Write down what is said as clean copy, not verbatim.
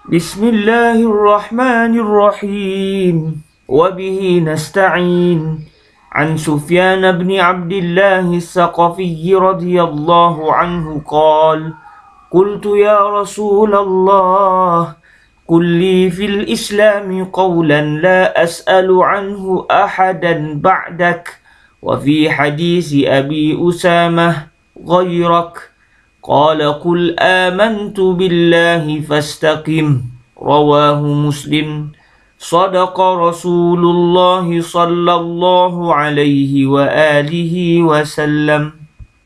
بسم الله الرحمن الرحيم وبه نستعين. عن سفيان بن عبد الله الثقفي رضي الله عنه قال: قلت يا رسول الله، قل لي في الإسلام قولا لا أسأل عنه أحدا بعدك، وفي حديث أبي أسامة غيرك. قال: قل آمنت بالله فاستقم. رواه مسلم. صدق رسول الله صلى الله عليه وآله وسلم.